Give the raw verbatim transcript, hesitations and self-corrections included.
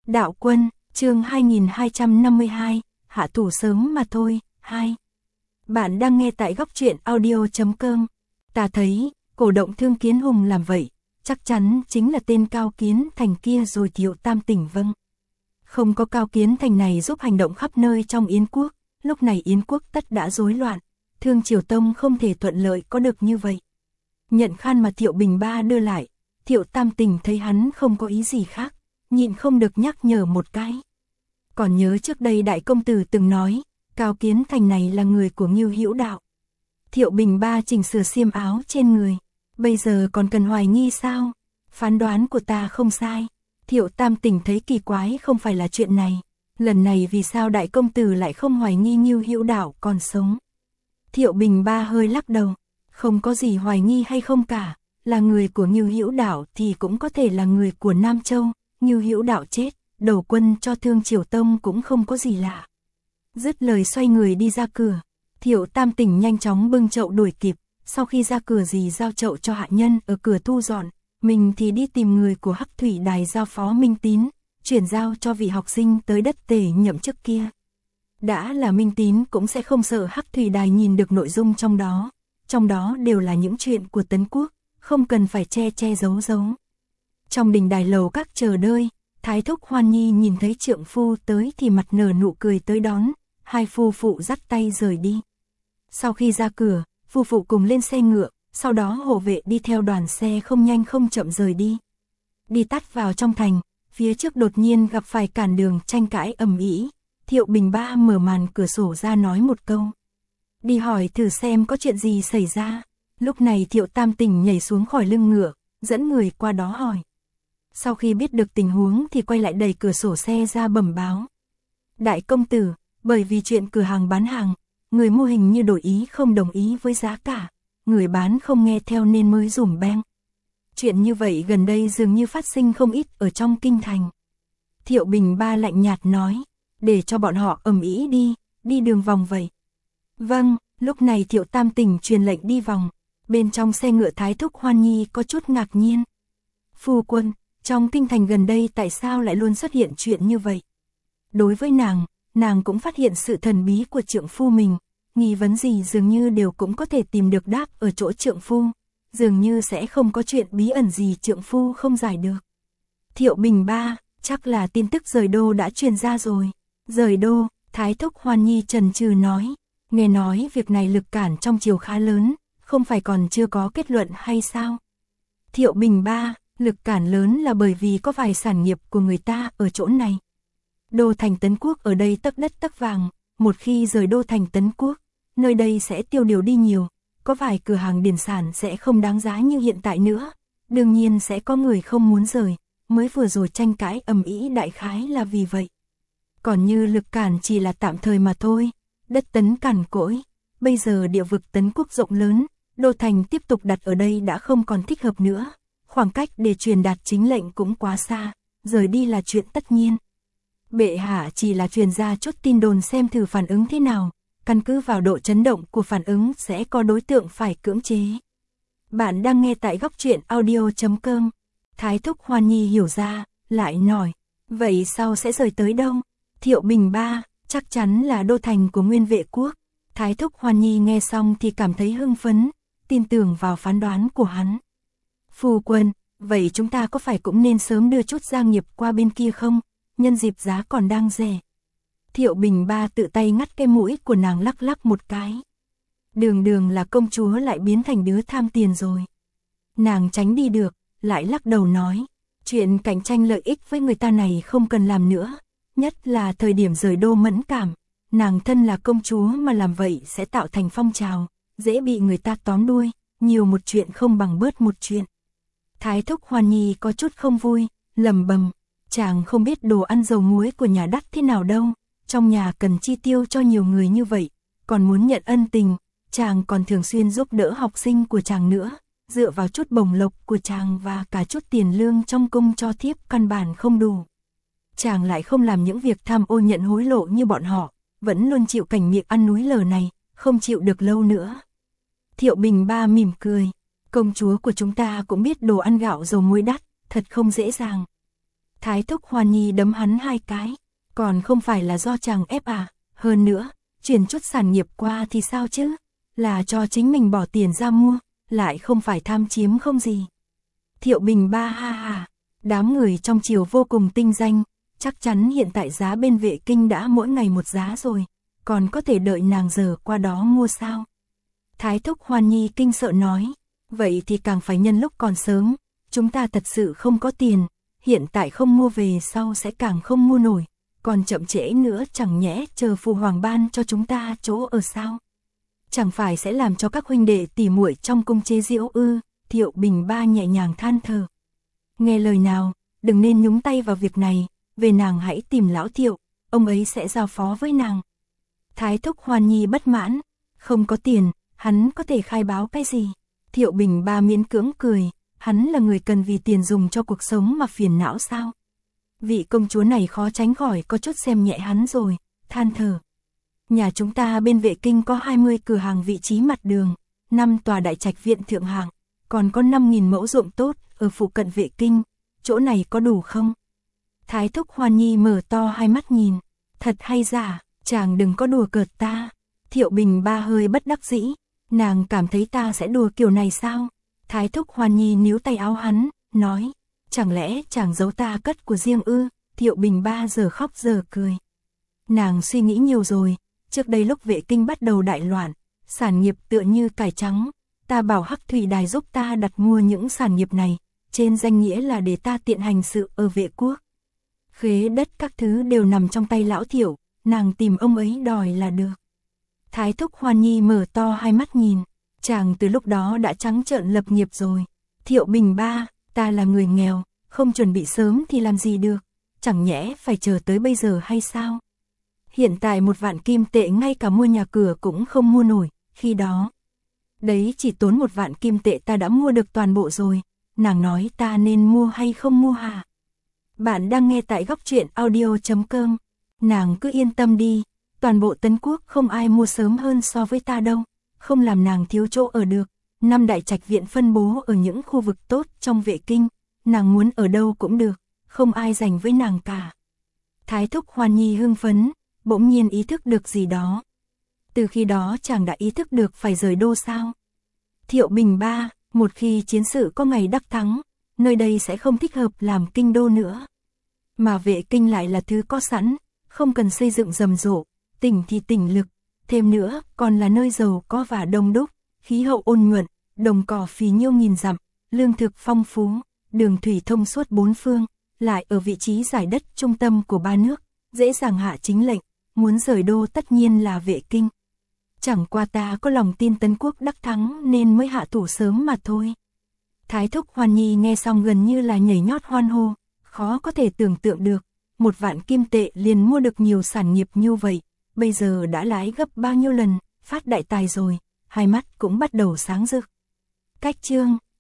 Đạo Quân, chương hai nghìn hai trăm năm mươi hai, hạ thủ sớm mà thôi, hai. Bạn đang nghe tại góc truyện audio chấm com. Ta thấy, cổ động Thương Kiến Hùng làm vậy, chắc chắn chính là tên Cao Kiến Thành kia rồi. Thiệu Tam tỉnh vâng. Không có Cao Kiến Thành này giúp hành động khắp nơi trong Yến quốc, lúc này Yến quốc tất đã rối loạn, Thương Triều Tông không thể thuận lợi có được như vậy. Nhận khăn mà Thiệu Bình Ba đưa lại, Thiệu Tam tỉnh thấy hắn không có ý gì khác, nhịn không được nhắc nhở một cái. Còn nhớ trước đây đại công tử từng nói, Cao Kiến Thành này là người của Ngưu Hữu Đạo. Thiệu Bình Ba chỉnh sửa xiêm áo trên người, bây giờ còn cần hoài nghi sao? Phán đoán của ta không sai. Thiệu Tam tỉnh thấy kỳ quái không phải là chuyện này, lần này vì sao đại công tử lại không hoài nghi Ngưu Hữu Đạo còn sống? Thiệu Bình Ba hơi lắc đầu, không có gì hoài nghi hay không cả, là người của Ngưu Hữu Đạo thì cũng có thể là người của Nam Châu. Ngưu Hữu Đạo chết, đầu quân cho Thương Triều Tông cũng không có gì lạ. Dứt lời xoay người đi ra cửa, Thiệu Tam tỉnh nhanh chóng bưng chậu đuổi kịp, sau khi ra cửa dì giao chậu cho hạ nhân ở cửa thu dọn, mình thì đi tìm người của Hắc Thủy Đài giao phó Minh Tín, chuyển giao cho vị học sinh tới đất Tề nhậm chức kia. Đã là Minh Tín cũng sẽ không sợ Hắc Thủy Đài nhìn được nội dung trong đó, trong đó đều là những chuyện của Tấn Quốc, không cần phải che che giấu giấu. Trong đình đài lầu các chờ đợi, Thái thúc Hoan Nhi nhìn thấy trượng phu tới thì mặt nở nụ cười tới đón, hai phu phụ dắt tay rời đi. Sau khi ra cửa, phu phụ cùng lên xe ngựa, sau đó hộ vệ đi theo đoàn xe không nhanh không chậm rời đi. Đi tắt vào trong thành, phía trước đột nhiên gặp phải cản đường tranh cãi ầm ĩ. Thiệu Bình Ba mở màn cửa sổ ra nói một câu. Đi hỏi thử xem có chuyện gì xảy ra. Lúc này Thiệu Tam tỉnh nhảy xuống khỏi lưng ngựa, dẫn người qua đó hỏi. Sau khi biết được tình huống thì quay lại đẩy cửa sổ xe ra bẩm báo. Đại công tử, bởi vì chuyện cửa hàng bán hàng, người mua hình như đổi ý không đồng ý với giá cả, người bán không nghe theo nên mới dùm beng. Chuyện như vậy gần đây dường như phát sinh không ít ở trong kinh thành. Thiệu Bình Ba lạnh nhạt nói, để cho bọn họ ầm ĩ đi, đi đường vòng vậy. Vâng, lúc này Thiệu Tam tỉnh truyền lệnh đi vòng, bên trong xe ngựa Thái thúc Hoan Nhi có chút ngạc nhiên. Phu quân, trong kinh thành gần đây tại sao lại luôn xuất hiện chuyện như vậy? Đối với nàng, nàng cũng phát hiện sự thần bí của trượng phu mình, nghi vấn gì dường như đều cũng có thể tìm được đáp ở chỗ trượng phu, dường như sẽ không có chuyện bí ẩn gì trượng phu không giải được. Thiệu Bình Ba, chắc là tin tức rời đô đã truyền ra rồi. Rời đô, Thái thúc Hoan Nhi trần trừ nói, nghe nói việc này lực cản trong triều khá lớn, không phải còn chưa có kết luận hay sao? Thiệu Bình Ba, lực cản lớn là bởi vì có vài sản nghiệp của người ta ở chỗ này. Đô thành Tấn Quốc ở đây tấc đất tấc vàng, một khi rời đô thành Tấn Quốc, nơi đây sẽ tiêu điều đi nhiều, có vài cửa hàng điển sản sẽ không đáng giá như hiện tại nữa, đương nhiên sẽ có người không muốn rời, mới vừa rồi tranh cãi ầm ĩ đại khái là vì vậy. Còn như lực cản chỉ là tạm thời mà thôi, đất Tấn cằn cỗi, bây giờ địa vực Tấn Quốc rộng lớn, đô thành tiếp tục đặt ở đây đã không còn thích hợp nữa. Khoảng cách để truyền đạt chính lệnh cũng quá xa, rời đi là chuyện tất nhiên. Bệ hạ chỉ là truyền ra chút tin đồn xem thử phản ứng thế nào, căn cứ vào độ chấn động của phản ứng sẽ có đối tượng phải cưỡng chế. Bạn đang nghe tại góc truyện audio chấm com. Thái thúc Hoan Nhi hiểu ra, lại nói, vậy sau sẽ rời tới đâu? Thiệu Bình Ba, chắc chắn là đô thành của Nguyên Vệ Quốc. Thái thúc Hoan Nhi nghe xong thì cảm thấy hưng phấn, tin tưởng vào phán đoán của hắn. Phu quân, vậy chúng ta có phải cũng nên sớm đưa chút gia nghiệp qua bên kia không? Nhân dịp giá còn đang rẻ. Thiệu Bình Ba tự tay ngắt cái mũi của nàng lắc lắc một cái. Đường đường là công chúa lại biến thành đứa tham tiền rồi. Nàng tránh đi được, lại lắc đầu nói, chuyện cạnh tranh lợi ích với người ta này không cần làm nữa, nhất là thời điểm rời đô mẫn cảm, nàng thân là công chúa mà làm vậy sẽ tạo thành phong trào, dễ bị người ta tóm đuôi, nhiều một chuyện không bằng bớt một chuyện. Thái thúc Hoan Nhi có chút không vui, lầm bầm, chàng không biết đồ ăn dầu muối của nhà đắt thế nào đâu, trong nhà cần chi tiêu cho nhiều người như vậy, còn muốn nhận ân tình, chàng còn thường xuyên giúp đỡ học sinh của chàng nữa, dựa vào chút bổng lộc của chàng và cả chút tiền lương trong cung cho thiếp căn bản không đủ. Chàng lại không làm những việc tham ô nhận hối lộ như bọn họ, vẫn luôn chịu cảnh miệng ăn núi lở này, không chịu được lâu nữa. Thiệu Bình Ba mỉm cười, công chúa của chúng ta cũng biết đồ ăn gạo dầu muối đắt, thật không dễ dàng. Thái thúc Hoàn Nhi đấm hắn hai cái, còn không phải là do chàng ép à, hơn nữa, chuyển chút sản nghiệp qua thì sao chứ, là cho chính mình bỏ tiền ra mua, lại không phải tham chiếm không gì. Thiệu Bình Ba ha ha, đám người trong triều vô cùng tinh danh, chắc chắn hiện tại giá bên Vệ Kinh đã mỗi ngày một giá rồi, còn có thể đợi nàng giờ qua đó mua sao. Thái thúc Hoàn Nhi kinh sợ nói, vậy thì càng phải nhân lúc còn sớm, chúng ta thật sự không có tiền, hiện tại không mua về sau sẽ càng không mua nổi, còn chậm trễ nữa chẳng nhẽ chờ Phụ Hoàng ban cho chúng ta chỗ ở sao. Chẳng phải sẽ làm cho các huynh đệ tỉ muội trong cung chế giễu ư. Thiệu Bình Ba nhẹ nhàng than thở. Nghe lời nào, đừng nên nhúng tay vào việc này, về nàng hãy tìm lão Thiệu, ông ấy sẽ giao phó với nàng. Thái thúc Hoàn Nhi bất mãn, không có tiền, hắn có thể khai báo cái gì? Thiệu Bình Ba miễn cưỡng cười, hắn là người cần vì tiền dùng cho cuộc sống mà phiền não sao? Vị công chúa này khó tránh khỏi có chút xem nhẹ hắn rồi, than thở. Nhà chúng ta bên Vệ Kinh có hai mươi cửa hàng vị trí mặt đường, năm tòa đại trạch viện thượng hạng, còn có năm nghìn mẫu ruộng tốt ở phụ cận Vệ Kinh, chỗ này có đủ không? Thái thúc Hoàn Nhi mở to hai mắt nhìn, thật hay giả, chàng đừng có đùa cợt ta. Thiệu Bình Ba hơi bất đắc dĩ, nàng cảm thấy ta sẽ đùa kiểu này sao? Thái thúc Hoàn Nhi níu tay áo hắn, nói, chẳng lẽ chàng giấu ta cất của riêng ư? Thiệu Bình Ba giờ khóc giờ cười. Nàng suy nghĩ nhiều rồi, trước đây lúc Vệ Kinh bắt đầu đại loạn, sản nghiệp tựa như cải trắng, ta bảo Hắc Thủy Đài giúp ta đặt mua những sản nghiệp này, trên danh nghĩa là để ta tiện hành sự ở Vệ quốc. Khế đất các thứ đều nằm trong tay lão Thiệu, nàng tìm ông ấy đòi là được. Thái thúc Hoàn Nhi mở to hai mắt nhìn, chàng từ lúc đó đã trắng trợn lập nghiệp rồi. Thiệu Bình Ba, ta là người nghèo, không chuẩn bị sớm thì làm gì được, chẳng nhẽ phải chờ tới bây giờ hay sao? Hiện tại một vạn kim tệ ngay cả mua nhà cửa cũng không mua nổi, khi đó. Đấy chỉ tốn một vạn kim tệ ta đã mua được toàn bộ rồi, nàng nói ta nên mua hay không mua hả? Bạn đang nghe tại góc truyện audio chấm com, nàng cứ yên tâm đi, toàn bộ Tấn Quốc không ai mua sớm hơn so với ta đâu, không làm nàng thiếu chỗ ở được. Năm đại trạch viện phân bố ở những khu vực tốt trong Vệ Kinh, nàng muốn ở đâu cũng được, không ai giành với nàng cả. Thái thúc Hoàn Nhi hưng phấn, bỗng nhiên ý thức được gì đó. Từ khi đó chàng đã ý thức được phải rời đô sao? Thiệu Bình Ba, một khi chiến sự có ngày đắc thắng, nơi đây sẽ không thích hợp làm kinh đô nữa. Mà Vệ Kinh lại là thứ có sẵn, không cần xây dựng rầm rộ, tỉnh thì tỉnh lực, thêm nữa còn là nơi giàu có và đông đúc, khí hậu ôn nhuận, đồng cỏ phì nhiêu nghìn dặm, lương thực phong phú, đường thủy thông suốt bốn phương, lại ở vị trí giải đất trung tâm của ba nước, dễ dàng hạ chính lệnh, muốn rời đô tất nhiên là Vệ Kinh. Chẳng qua ta có lòng tin Tấn Quốc đắc thắng nên mới hạ thủ sớm mà thôi. Thái thúc Hoàn Nhi nghe xong gần như là nhảy nhót hoan hô, khó có thể tưởng tượng được, một vạn kim tệ liền mua được nhiều sản nghiệp như vậy, bây giờ đã lái gấp bao nhiêu lần, phát đại tài rồi, hai mắt cũng bắt đầu sáng rực. Cách chương